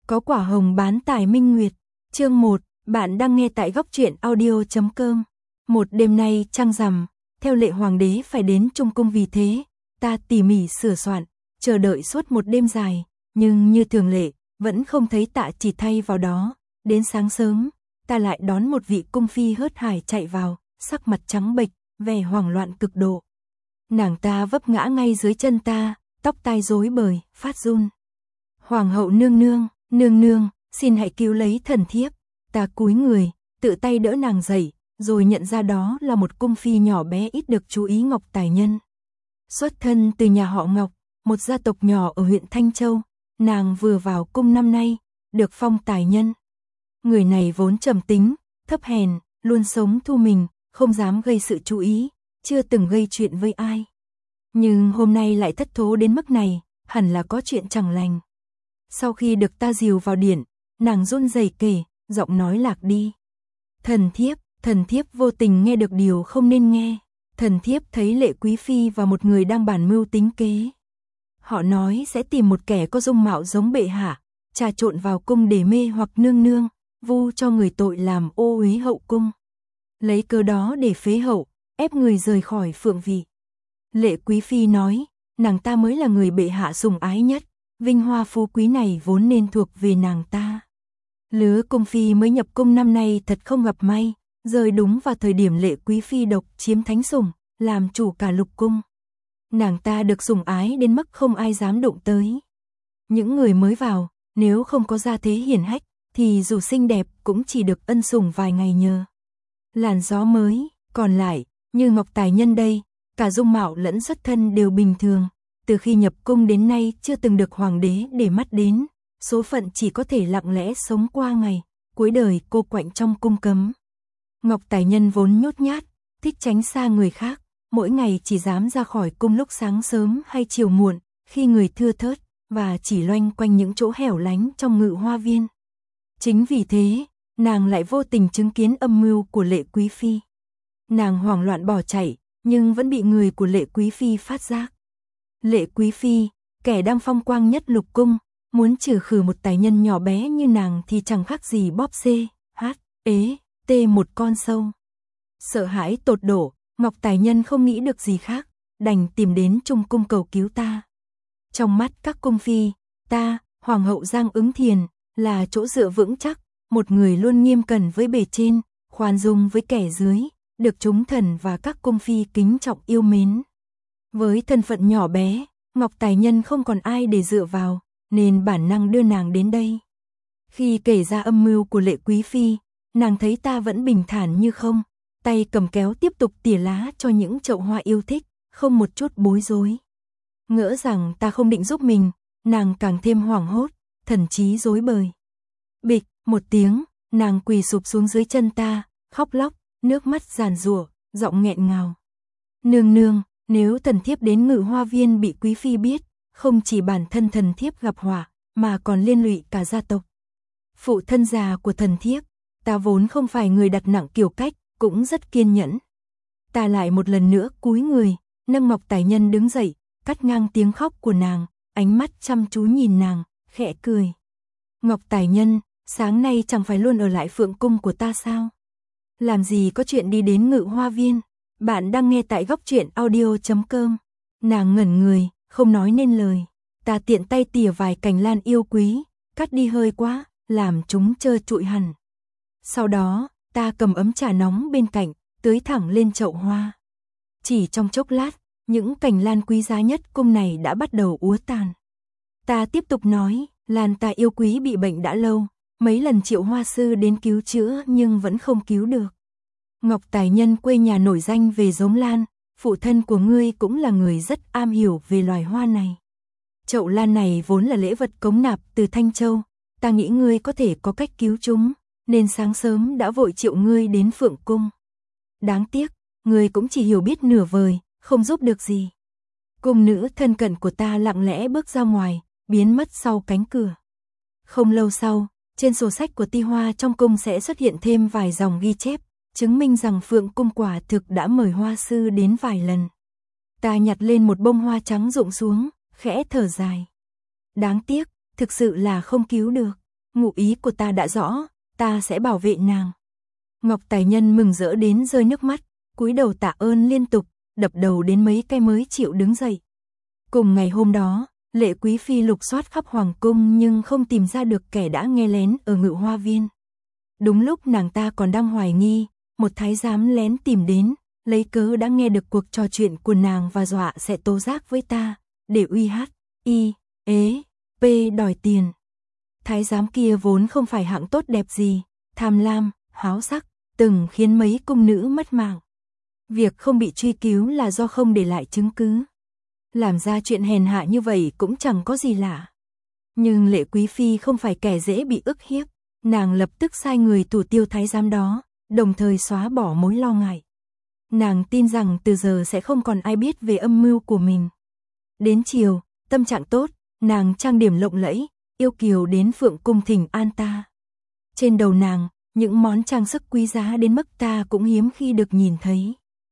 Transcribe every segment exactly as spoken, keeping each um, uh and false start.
Có quả hồng bán tài minh nguyệt. Chương một, bạn đang nghe tại góc truyện audio chấm com. Một đêm nay trăng rằm, theo lệ hoàng đế phải đến Trung cung, vì thế ta tỉ mỉ sửa soạn, chờ đợi suốt một đêm dài, nhưng như thường lệ, vẫn không thấy Tạ Chỉ thay vào đó. Đến sáng sớm, ta lại đón một vị cung phi hớt hải chạy vào, sắc mặt trắng bệch, vẻ hoảng loạn cực độ. Nàng ta vấp ngã ngay dưới chân ta, tóc tai rối bời, phát run. Hoàng hậu nương nương, nương nương, xin hãy cứu lấy thần thiếp. Ta cúi người, tự tay đỡ nàng dậy, rồi nhận ra đó là một cung phi nhỏ bé ít được chú ý Ngọc Tài Nhân. Xuất thân từ nhà họ Ngọc, một gia tộc nhỏ ở huyện Thanh Châu, nàng vừa vào cung năm nay, được phong tài nhân. Người này vốn trầm tính, thấp hèn, luôn sống thu mình, không dám gây sự chú ý, chưa từng gây chuyện với ai. Nhưng hôm nay lại thất thố đến mức này, hẳn là có chuyện chẳng lành. Sau khi được ta dìu vào điện, nàng run rẩy kể, giọng nói lạc đi. Thần thiếp, thần thiếp vô tình nghe được điều không nên nghe. Thần thiếp thấy Lệ Quý Phi và một người đang bàn mưu tính kế. Họ nói sẽ tìm một kẻ có dung mạo giống bệ hạ, trà trộn vào cung để mê hoặc nương nương, vu cho người tội làm ô uế hậu cung. Lấy cớ đó để phế hậu, ép người rời khỏi phượng vị. Lệ Quý Phi nói, nàng ta mới là người bệ hạ sủng ái nhất, vinh hoa phú quý này vốn nên thuộc về nàng ta. Lứa cung phi mới nhập cung năm nay thật không gặp may, rơi đúng vào thời điểm Lệ Quý Phi độc chiếm thánh sủng, làm chủ cả lục cung. Nàng ta được sủng ái đến mức không ai dám đụng tới. Những người mới vào, nếu không có gia thế hiển hách, thì dù xinh đẹp cũng chỉ được ân sủng vài ngày nhờ. Làn gió mới, còn lại, như Ngọc Tài Nhân đây, cả dung mạo lẫn xuất thân đều bình thường. Từ khi nhập cung đến nay chưa từng được hoàng đế để mắt đến, số phận chỉ có thể lặng lẽ sống qua ngày, cuối đời cô quạnh trong cung cấm. Ngọc Tài Nhân vốn nhút nhát, thích tránh xa người khác, mỗi ngày chỉ dám ra khỏi cung lúc sáng sớm hay chiều muộn, khi người thưa thớt, và chỉ loanh quanh những chỗ hẻo lánh trong Ngự Hoa Viên. Chính vì thế, nàng lại vô tình chứng kiến âm mưu của Lệ Quý Phi. Nàng hoảng loạn bỏ chạy, nhưng vẫn bị người của Lệ Quý Phi phát giác. Lệ Quý Phi, kẻ đang phong quang nhất lục cung, muốn trừ khử một tài nhân nhỏ bé như nàng thì chẳng khác gì bóp xê, hát, ế, tê một con sâu. Sợ hãi tột độ, Ngọc Tài Nhân không nghĩ được gì khác, đành tìm đến Trung cung cầu cứu ta. Trong mắt các cung phi, ta, Hoàng hậu Giang Ứng Thiền, là chỗ dựa vững chắc, một người luôn nghiêm cẩn với bề trên, khoan dung với kẻ dưới, được chúng thần và các cung phi kính trọng yêu mến. Với thân phận nhỏ bé, Ngọc Tài Nhân không còn ai để dựa vào, nên bản năng đưa nàng đến đây. Khi kể ra âm mưu của Lệ Quý Phi, nàng thấy ta vẫn bình thản như không, tay cầm kéo tiếp tục tỉa lá cho những chậu hoa yêu thích, không một chút bối rối. Ngỡ rằng ta không định giúp mình, nàng càng thêm hoảng hốt, thần trí rối bời. Bịch, một tiếng, nàng quỳ sụp xuống dưới chân ta, khóc lóc, nước mắt giàn giụa, giọng nghẹn ngào. Nương nương, nếu thần thiếp đến Ngự Hoa Viên bị Quý Phi biết, không chỉ bản thân thần thiếp gặp họa, mà còn liên lụy cả gia tộc. Phụ thân già của thần thiếp, ta vốn không phải người đặt nặng kiểu cách, cũng rất kiên nhẫn. Ta lại một lần nữa cúi người, nâng Ngọc Tài Nhân đứng dậy, cắt ngang tiếng khóc của nàng, ánh mắt chăm chú nhìn nàng, khẽ cười. Ngọc Tài Nhân, sáng nay chẳng phải luôn ở lại phượng cung của ta sao? Làm gì có chuyện đi đến Ngự Hoa Viên? Bạn đang nghe tại góc truyện audio chấm com. Nàng ngẩn người, không nói nên lời. Ta tiện tay tỉa vài cành lan yêu quý, cắt đi hơi quá, làm chúng trơ trụi hẳn. Sau đó, ta cầm ấm trà nóng bên cạnh, tưới thẳng lên chậu hoa. Chỉ trong chốc lát, những cành lan quý giá nhất cung này đã bắt đầu úa tàn. Ta tiếp tục nói, lan ta yêu quý bị bệnh đã lâu, mấy lần triệu hoa sư đến cứu chữa nhưng vẫn không cứu được. Ngọc Tài Nhân quê nhà nổi danh về giống lan, phụ thân của ngươi cũng là người rất am hiểu về loài hoa này. Chậu lan này vốn là lễ vật cống nạp từ Thanh Châu, ta nghĩ ngươi có thể có cách cứu chúng, nên sáng sớm đã vội triệu ngươi đến phượng cung. Đáng tiếc, ngươi cũng chỉ hiểu biết nửa vời, không giúp được gì. Cung nữ thân cận của ta lặng lẽ bước ra ngoài, biến mất sau cánh cửa. Không lâu sau, trên sổ sách của ti hoa trong cung sẽ xuất hiện thêm vài dòng ghi chép, chứng minh rằng phượng cung quả thực đã mời hoa sư đến vài lần. Ta nhặt lên một bông hoa trắng rụng xuống, khẽ thở dài. Đáng tiếc, thực sự là không cứu được. ngụ ý của ta đã rõ, ta sẽ bảo vệ nàng. Ngọc Tài Nhân mừng rỡ đến rơi nước mắt, cúi đầu tạ ơn liên tục, đập đầu đến mấy cái mới chịu đứng dậy. Cùng ngày hôm đó, Lệ Quý Phi lục soát khắp hoàng cung nhưng không tìm ra được kẻ đã nghe lén ở Ngự Hoa Viên. Đúng lúc nàng ta còn đang hoài nghi, một thái giám lén tìm đến, lấy cớ đã nghe được cuộc trò chuyện của nàng và dọa sẽ tố giác với ta, để uy hát, y, ế, p đòi tiền. Thái giám kia vốn không phải hạng tốt đẹp gì, tham lam, háo sắc, từng khiến mấy cung nữ mất mạng. Việc không bị truy cứu là do không để lại chứng cứ. Làm ra chuyện hèn hạ như vậy cũng chẳng có gì lạ. Nhưng Lệ Quý Phi không phải kẻ dễ bị ức hiếp, nàng lập tức sai người thủ tiêu thái giám đó, đồng thời xóa bỏ mối lo ngại. Nàng tin rằng từ giờ sẽ không còn ai biết về âm mưu của mình. Đến chiều, tâm trạng tốt, nàng trang điểm lộng lẫy, yêu kiều đến Phượng Cung thỉnh an ta. Trên đầu nàng, những món trang sức quý giá đến mức ta cũng hiếm khi được nhìn thấy.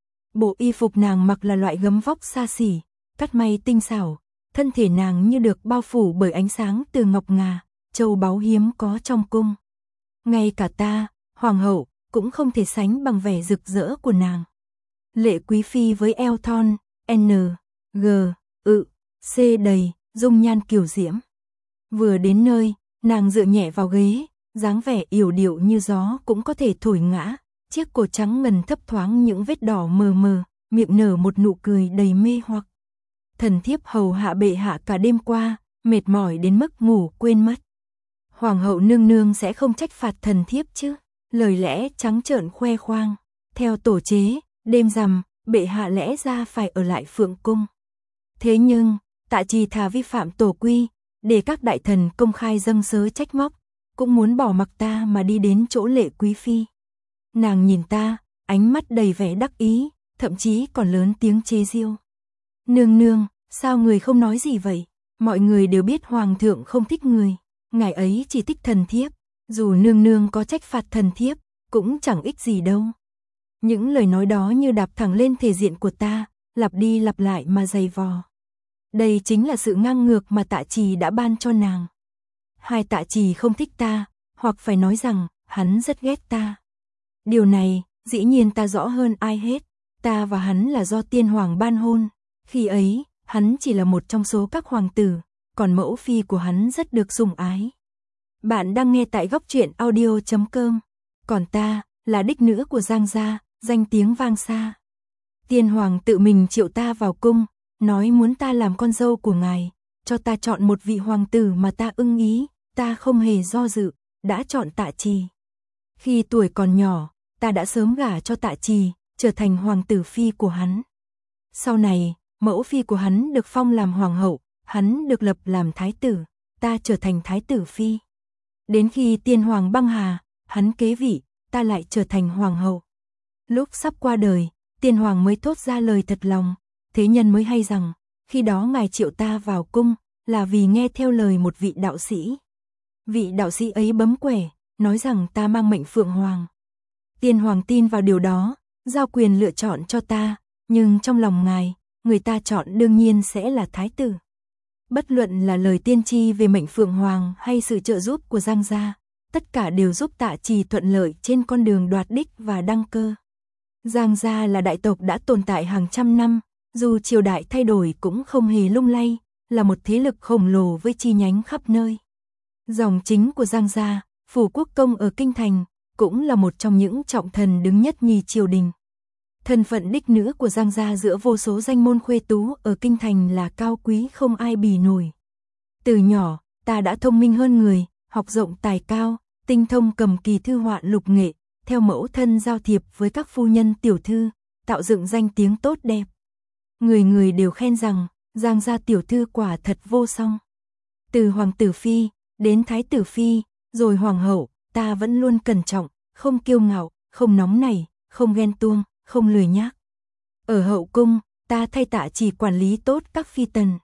Bộ y phục nàng mặc là loại gấm vóc xa xỉ, cắt may tinh xảo, thân thể nàng như được bao phủ bởi ánh sáng từ ngọc ngà, châu báu hiếm có trong cung. Ngay cả ta, hoàng hậu, cũng không thể sánh bằng vẻ rực rỡ của nàng. Lệ Quý Phi với eo thon, N, G, ự, C đầy, dung nhan kiều diễm. Vừa đến nơi, nàng dựa nhẹ vào ghế, dáng vẻ yểu điệu như gió cũng có thể thổi ngã, chiếc cổ trắng ngần thấp thoáng những vết đỏ mờ mờ, miệng nở một nụ cười đầy mê hoặc. Thần thiếp hầu hạ bệ hạ cả đêm qua, mệt mỏi đến mức ngủ quên mất. Hoàng hậu nương nương sẽ không trách phạt thần thiếp chứ? Lời lẽ trắng trợn khoe khoang. Theo tổ chế, đêm rằm, bệ hạ lẽ ra phải ở lại Phượng Cung. Thế nhưng, Tạ Trì thà vi phạm tổ quy, để các đại thần công khai dâng sớ trách móc, cũng muốn bỏ mặc ta mà đi đến chỗ Lệ Quý Phi. Nàng nhìn ta, ánh mắt đầy vẻ đắc ý, thậm chí còn lớn tiếng chế giễu. Nương nương, sao người không nói gì vậy? Mọi người đều biết hoàng thượng không thích người, ngài ấy chỉ thích thần thiếp, dù nương nương có trách phạt thần thiếp, cũng chẳng ích gì đâu. Những lời nói đó như đạp thẳng lên thể diện của ta, lặp đi lặp lại mà dày vò. Đây chính là sự ngang ngược mà Tạ Trì đã ban cho nàng. Hai Tạ Trì không thích ta, hoặc phải nói rằng, hắn rất ghét ta. Điều này, dĩ nhiên ta rõ hơn ai hết, ta và hắn là do tiên hoàng ban hôn. Khi ấy, hắn chỉ là một trong số các hoàng tử, còn mẫu phi của hắn rất được sủng ái. Bạn đang nghe tại góc truyện audio chấm com. Còn ta, là đích nữ của Giang gia, danh tiếng vang xa. Tiên hoàng tự mình triệu ta vào cung, nói muốn ta làm con dâu của ngài, cho ta chọn một vị hoàng tử mà ta ưng ý, ta không hề do dự, đã chọn Tạ Trì. Khi tuổi còn nhỏ, ta đã sớm gả cho Tạ Trì, trở thành hoàng tử phi của hắn. Sau này, mẫu phi của hắn được phong làm hoàng hậu, hắn được lập làm thái tử, ta trở thành thái tử phi. Đến khi tiên hoàng băng hà, hắn kế vị, ta lại trở thành hoàng hậu. Lúc sắp qua đời, tiên hoàng mới thốt ra lời thật lòng, thế nhân mới hay rằng, khi đó ngài triệu ta vào cung, là vì nghe theo lời một vị đạo sĩ. Vị đạo sĩ ấy bấm quẻ, nói rằng ta mang mệnh phượng hoàng. Tiên hoàng tin vào điều đó, giao quyền lựa chọn cho ta, nhưng trong lòng ngài, người ta chọn đương nhiên sẽ là thái tử. Bất luận là lời tiên tri về mệnh phượng hoàng hay sự trợ giúp của Giang gia, tất cả đều giúp Tạ Trì thuận lợi trên con đường đoạt đích và đăng cơ. Giang gia là đại tộc đã tồn tại hàng trăm năm, dù triều đại thay đổi cũng không hề lung lay, là một thế lực khổng lồ với chi nhánh khắp nơi. Dòng chính của Giang gia, Phủ Quốc Công ở Kinh Thành, cũng là một trong những trọng thần đứng nhất nhì triều đình. Thân phận đích nữ của Giang gia giữa vô số danh môn khuê tú ở Kinh Thành là cao quý không ai bì nổi. Từ nhỏ, ta đã thông minh hơn người, học rộng tài cao, tinh thông cầm kỳ thư họa lục nghệ, theo mẫu thân giao thiệp với các phu nhân tiểu thư, tạo dựng danh tiếng tốt đẹp. Người người đều khen rằng, Giang gia tiểu thư quả thật vô song. Từ hoàng tử phi, đến thái tử phi, rồi hoàng hậu, ta vẫn luôn cẩn trọng, không kiêu ngạo, không nóng nảy, không ghen tuông, không lười nhác. Ở hậu cung, ta thay Tạ Trì quản lý tốt các phi tần.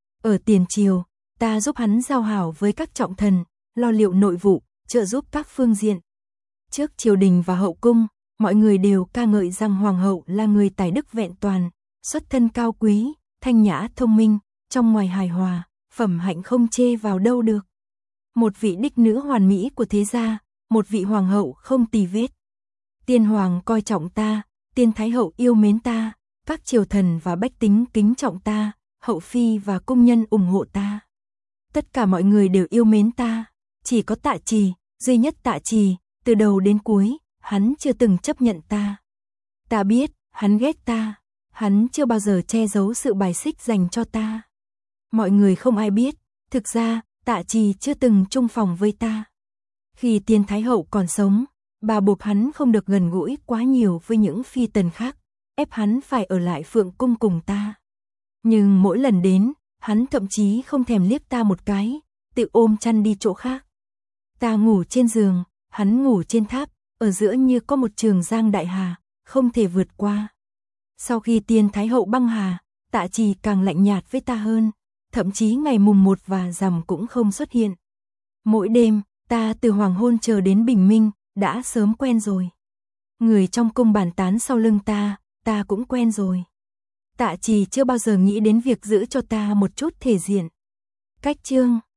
Ở tiền triều, ta giúp hắn giao hảo với các trọng thần, lo liệu nội vụ, trợ giúp các phương diện. Trước triều đình và hậu cung, mọi người đều ca ngợi rằng hoàng hậu là người tài đức vẹn toàn, xuất thân cao quý, thanh nhã thông minh, trong ngoài hài hòa, phẩm hạnh không chê vào đâu được. một vị đích nữ hoàn mỹ của thế gia, một vị hoàng hậu không tì vết. Tiên hoàng coi trọng ta, tiên thái hậu yêu mến ta, các triều thần và bách tính kính trọng ta, hậu phi và cung nhân ủng hộ ta. Tất cả mọi người đều yêu mến ta, chỉ có Tạ Trì, duy nhất Tạ Trì, từ đầu đến cuối, hắn chưa từng chấp nhận ta. Ta biết, hắn ghét ta, hắn chưa bao giờ che giấu sự bài xích dành cho ta. Mọi người không ai biết, thực ra, Tạ Trì chưa từng chung phòng với ta. Khi tiên thái hậu còn sống, bà buộc hắn không được gần gũi quá nhiều với những phi tần khác, ép hắn phải ở lại Phượng cung cùng ta. Nhưng mỗi lần đến, hắn thậm chí không thèm liếc ta một cái, tự ôm chăn đi chỗ khác. Ta ngủ trên giường, hắn ngủ trên tháp, ở giữa như có một trường giang đại hà, không thể vượt qua. Sau khi tiên thái hậu băng hà, Tạ Trì càng lạnh nhạt với ta hơn, thậm chí ngày mùng một và rằm cũng không xuất hiện. Mỗi đêm, ta từ hoàng hôn chờ đến bình minh, đã sớm quen rồi. Người trong cung bàn tán sau lưng ta, ta cũng quen rồi. Tạ Trì chưa bao giờ nghĩ đến việc giữ cho ta một chút thể diện. Cách chương